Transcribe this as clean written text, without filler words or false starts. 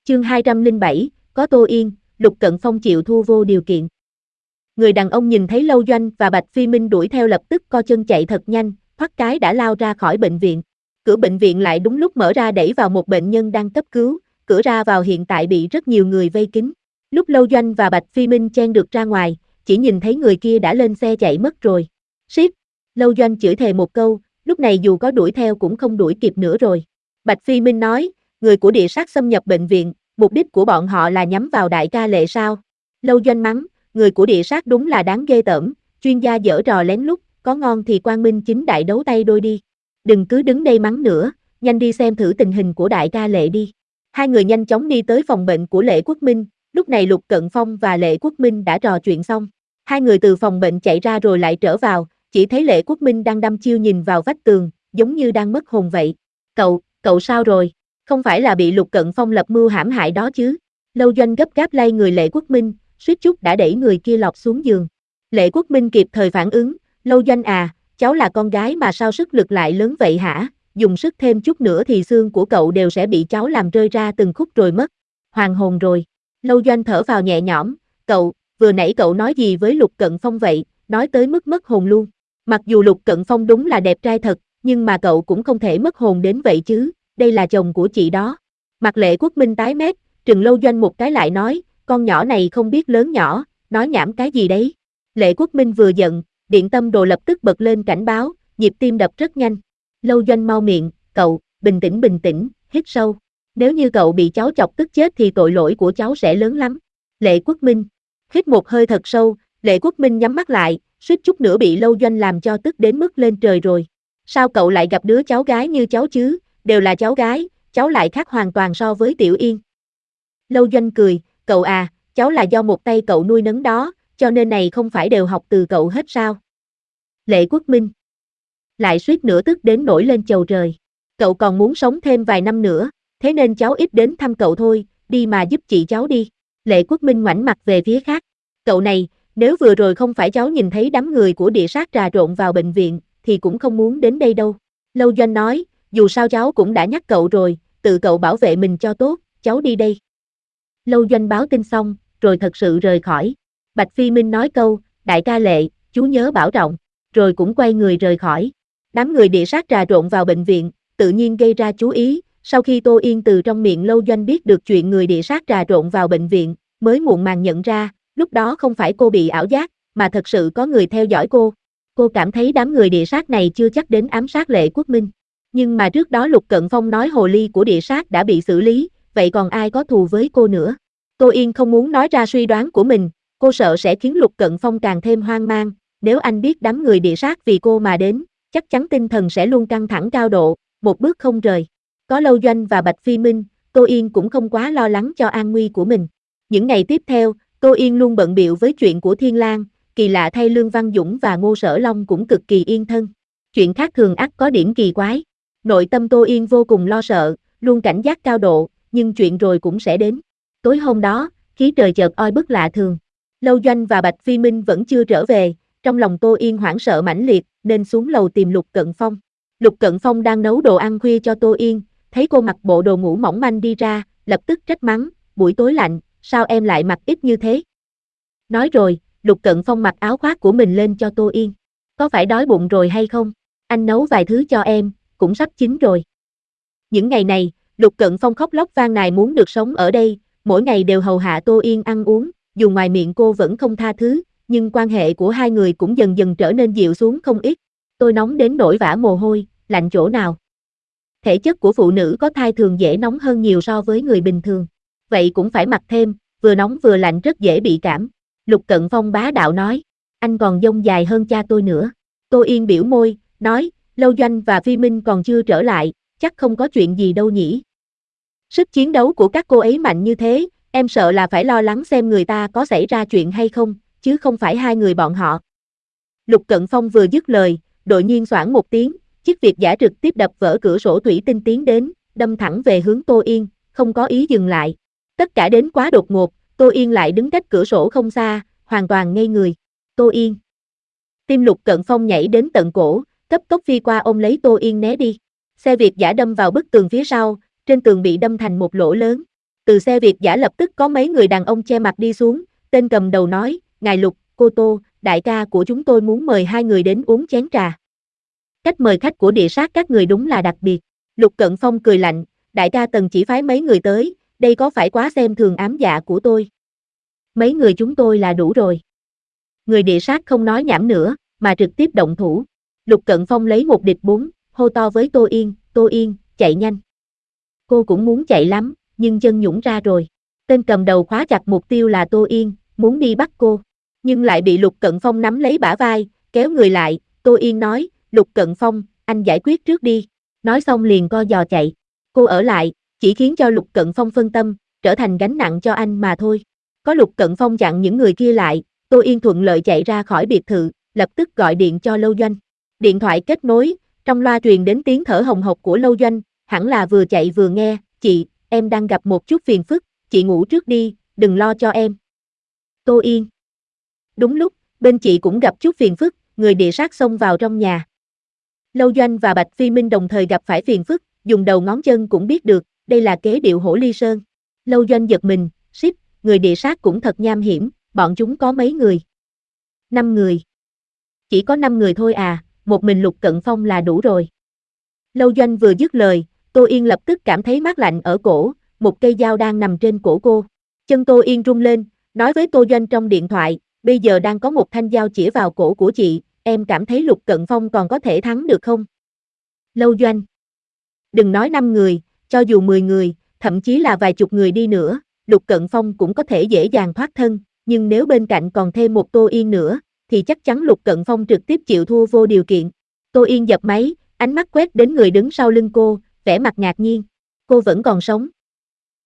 Chương 207, có Tô Yên, Lục Cận Phong chịu thua vô điều kiện. Người đàn ông nhìn thấy Lâu Doanh và Bạch Phi Minh đuổi theo lập tức co chân chạy thật nhanh, thoát cái đã lao ra khỏi bệnh viện. Cửa bệnh viện lại đúng lúc mở ra đẩy vào một bệnh nhân đang cấp cứu, cửa ra vào hiện tại bị rất nhiều người vây kín. Lúc Lâu Doanh và Bạch Phi Minh chen được ra ngoài, chỉ nhìn thấy người kia đã lên xe chạy mất rồi. Shit! Lâu Doanh chửi thề một câu, lúc này dù có đuổi theo cũng không đuổi kịp nữa rồi. Bạch Phi Minh nói, người của địa sát xâm nhập bệnh viện, mục đích của bọn họ là nhắm vào đại ca Lệ sao? Lâu Doanh mắng, người của địa sát đúng là đáng ghê tởm, chuyên gia dở trò lén lút, có ngon thì quang minh chính đại đấu tay đôi đi. Đừng cứ đứng đây mắng nữa, nhanh đi xem thử tình hình của đại ca Lệ đi. Hai người nhanh chóng đi tới phòng bệnh của Lệ Quốc Minh, lúc này Lục Cận Phong và Lệ Quốc Minh đã trò chuyện xong. Hai người từ phòng bệnh chạy ra rồi lại trở vào, chỉ thấy Lệ Quốc Minh đang đăm chiêu nhìn vào vách tường, giống như đang mất hồn vậy. Cậu sao rồi? Không phải là bị Lục Cận Phong lập mưu hãm hại đó chứ? Lâu Doanh gấp gáp lay người Lệ Quốc Minh, suýt chút đã đẩy người kia lọt xuống giường. Lệ Quốc Minh kịp thời phản ứng, Lâu Doanh à, cháu là con gái mà sao sức lực lại lớn vậy hả? Dùng sức thêm chút nữa thì xương của cậu đều sẽ bị cháu làm rơi ra từng khúc rồi mất. Hoàn hồn rồi. Lâu Doanh thở vào nhẹ nhõm, vừa nãy cậu nói gì với Lục Cận Phong vậy, nói tới mức mất hồn luôn. Mặc dù Lục Cận Phong đúng là đẹp trai thật, nhưng mà cậu cũng không thể mất hồn đến vậy chứ, đây là chồng của chị đó. Mặt Lệ Quốc Minh tái mét, trừng Lâu Doanh một cái lại nói, con nhỏ này không biết lớn nhỏ, nói nhảm cái gì đấy. Lệ Quốc Minh vừa giận, điện tâm đồ lập tức bật lên cảnh báo, nhịp tim đập rất nhanh. Lâu Doanh mau miệng, cậu, bình tĩnh, hít sâu. Nếu như cậu bị cháu chọc tức chết thì tội lỗi của cháu sẽ lớn lắm. Lệ Quốc Minh, hít một hơi thật sâu, Lệ Quốc Minh nhắm mắt lại, suýt chút nữa bị Lâu Doanh làm cho tức đến mức lên trời rồi. Sao cậu lại gặp đứa cháu gái như cháu chứ, đều là cháu gái, cháu lại khác hoàn toàn so với Tiểu Yên. Lâu Doanh cười, cậu à, cháu là do một tay cậu nuôi nấng đó, cho nên này không phải đều học từ cậu hết sao? Lệ Quốc Minh lại suýt nữa tức đến nổi lên chầu trời. Cậu còn muốn sống thêm vài năm nữa, thế nên cháu ít đến thăm cậu thôi, đi mà giúp chị cháu đi. Lệ Quốc Minh ngoảnh mặt về phía khác. Cậu này, nếu vừa rồi không phải cháu nhìn thấy đám người của địa sát trà trộn vào bệnh viện, thì cũng không muốn đến đây đâu. Lâu Doanh nói, dù sao cháu cũng đã nhắc cậu rồi, tự cậu bảo vệ mình cho tốt, cháu đi đây. Lâu Doanh báo tin xong, rồi thật sự rời khỏi. Bạch Phi Minh nói câu, đại ca Lệ, chú nhớ bảo trọng, rồi cũng quay người rời khỏi. Đám người địa sát trà trộn vào bệnh viện, tự nhiên gây ra chú ý, sau khi Tô Yên từ trong miệng Lâu Doanh biết được chuyện người địa sát trà trộn vào bệnh viện, mới muộn màng nhận ra, lúc đó không phải cô bị ảo giác, mà thật sự có người theo dõi cô. Cô cảm thấy đám người địa sát này chưa chắc đến ám sát Lệ Quốc Minh. Nhưng mà trước đó Lục Cận Phong nói hồ ly của địa sát đã bị xử lý, vậy còn ai có thù với cô nữa? Tô Yên không muốn nói ra suy đoán của mình, cô sợ sẽ khiến Lục Cận Phong càng thêm hoang mang, nếu anh biết đám người địa sát vì cô mà đến, chắc chắn tinh thần sẽ luôn căng thẳng cao độ, một bước không rời. Có Lâu Doanh và Bạch Phi Minh, Tô Yên cũng không quá lo lắng cho an nguy của mình. Những ngày tiếp theo, Tô Yên luôn bận bịu với chuyện của Thiên Lang, kỳ lạ thay Lương Văn Dũng và Ngô Sở Long cũng cực kỳ yên thân. Chuyện khác thường ắt có điểm kỳ quái. Nội tâm Tô Yên vô cùng lo sợ, luôn cảnh giác cao độ, nhưng chuyện rồi cũng sẽ đến. Tối hôm đó, khí trời chợt oi bức lạ thường. Lâu Doanh và Bạch Phi Minh vẫn chưa trở về, trong lòng Tô Yên hoảng sợ mãnh liệt, nên xuống lầu tìm Lục Cận Phong. Lục Cận Phong đang nấu đồ ăn khuya cho Tô Yên, thấy cô mặc bộ đồ ngủ mỏng manh đi ra, lập tức trách mắng, buổi tối lạnh, sao em lại mặc ít như thế? Nói rồi, Lục Cận Phong mặc áo khoác của mình lên cho Tô Yên. Có phải đói bụng rồi hay không? Anh nấu vài thứ cho em, cũng sắp chín rồi. Những ngày này, Lục Cận Phong khóc lóc van nài muốn được sống ở đây, mỗi ngày đều hầu hạ Tô Yên ăn uống, dù ngoài miệng cô vẫn không tha thứ, nhưng quan hệ của hai người cũng dần dần trở nên dịu xuống không ít. Tôi nóng đến nỗi vã mồ hôi, lạnh chỗ nào? Thể chất của phụ nữ có thai thường dễ nóng hơn nhiều so với người bình thường. Vậy cũng phải mặc thêm, vừa nóng vừa lạnh rất dễ bị cảm. Lục Cận Phong bá đạo nói, anh còn dông dài hơn cha tôi nữa. Tô Yên biểu môi, nói, Lâu Doanh và Phi Minh còn chưa trở lại, chắc không có chuyện gì đâu nhỉ. Sức chiến đấu của các cô ấy mạnh như thế, em sợ là phải lo lắng xem người ta có xảy ra chuyện hay không, chứ không phải hai người bọn họ. Lục Cận Phong vừa dứt lời, đột nhiên xoảng một tiếng, chiếc Việt giã trực tiếp đập vỡ cửa sổ thủy tinh tiến đến, đâm thẳng về hướng Tô Yên, không có ý dừng lại. Tất cả đến quá đột ngột, Tô Yên lại đứng cách cửa sổ không xa, hoàn toàn ngây người. Tô Yên. Tim Lục Cận Phong nhảy đến tận cổ, cấp tốc phi qua ôm lấy Tô Yên né đi. Xe Việt giã đâm vào bức tường phía sau, trên tường bị đâm thành một lỗ lớn. Từ xe Việt dã lập tức có mấy người đàn ông che mặt đi xuống, tên cầm đầu nói, ngài Lục, cô Tô, đại ca của chúng tôi muốn mời hai người đến uống chén trà. Cách mời khách của địa sát các người đúng là đặc biệt. Lục Cận Phong cười lạnh, đại ca Tần chỉ phái mấy người tới, đây có phải quá xem thường ám dạ của tôi. Mấy người chúng tôi là đủ rồi. Người địa sát không nói nhảm nữa, mà trực tiếp động thủ. Lục Cận Phong lấy một địch bốn, hô to với Tô Yên, chạy nhanh. Cô cũng muốn chạy lắm, nhưng chân nhũn ra rồi. Tên cầm đầu khóa chặt mục tiêu là Tô Yên, muốn đi bắt cô. Nhưng lại bị Lục Cận Phong nắm lấy bả vai, kéo người lại, Tô Yên nói, Lục Cận Phong, anh giải quyết trước đi. Nói xong liền co giò chạy. Cô ở lại, chỉ khiến cho Lục Cận Phong phân tâm, trở thành gánh nặng cho anh mà thôi. Có Lục Cận Phong chặn những người kia lại, Tô Yên thuận lợi chạy ra khỏi biệt thự, lập tức gọi điện cho Lâu Doanh. Điện thoại kết nối, trong loa truyền đến tiếng thở hồng hộc của Lâu Doanh, hẳn là vừa chạy vừa nghe, chị, em đang gặp một chút phiền phức, chị ngủ trước đi, đừng lo cho em. Tô Yên. Đúng lúc, bên chị cũng gặp chút phiền phức, người địa sát xông vào trong nhà. Lâu Doanh và Bạch Phi Minh đồng thời gặp phải phiền phức, dùng đầu ngón chân cũng biết được, đây là kế điệu hổ ly sơn. Lâu Doanh giật mình, shit, người địa sát cũng thật nham hiểm, bọn chúng có mấy người? 5 người. Chỉ có 5 người thôi à, một mình Lục Cận Phong là đủ rồi. Lâu Doanh vừa dứt lời, Tô Yên lập tức cảm thấy mát lạnh ở cổ, một cây dao đang nằm trên cổ cô. Chân Tô Yên rung lên, nói với Tô Doanh trong điện thoại, bây giờ đang có một thanh dao chĩa vào cổ của chị, em cảm thấy Lục Cận Phong còn có thể thắng được không? Lâu Doanh. Đừng nói 5 người, cho dù 10 người, thậm chí là vài chục người đi nữa, Lục Cận Phong cũng có thể dễ dàng thoát thân, nhưng nếu bên cạnh còn thêm một Tô Yên nữa, thì chắc chắn Lục Cận Phong trực tiếp chịu thua vô điều kiện. Tô Yên dập máy, ánh mắt quét đến người đứng sau lưng cô, vẻ mặt ngạc nhiên. Cô vẫn còn sống.